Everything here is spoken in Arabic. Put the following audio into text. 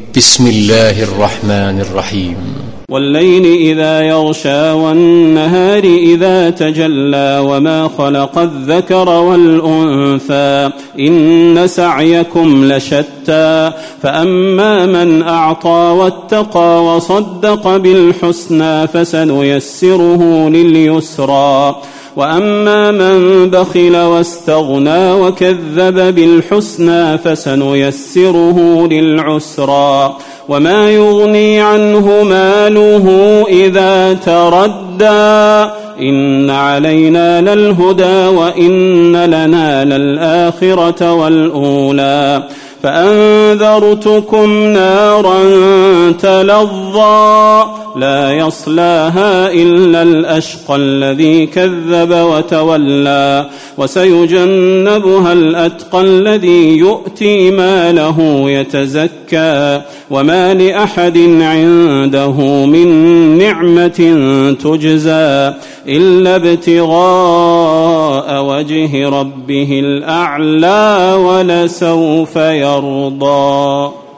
بسم الله الرحمن الرحيم. والليل إذا يغشى والنهار إذا تجلى وما خلق الذكر والأنثى إن سعيكم لشتى فأما من أعطى واتقى وصدق بالحسنى فسنيسره لليسرى وأما من بخل واستغنى وكذب بالحسنى فسنيسره للعسرى وما يغني عنه ماله إذا تردى إن علينا للهدى وإن لنا للآخرة والأولى فأنذرتكم نارا تلظى لا يصلاها إلا الأشقى الذي كذب وتولى وسيجنبها الأتقى الذي يؤتي ماله يتزكى وما لأحد عنده من نعمة تجزى إلا ابتغاء وجه ربه الأعلى ولسوف يرضى.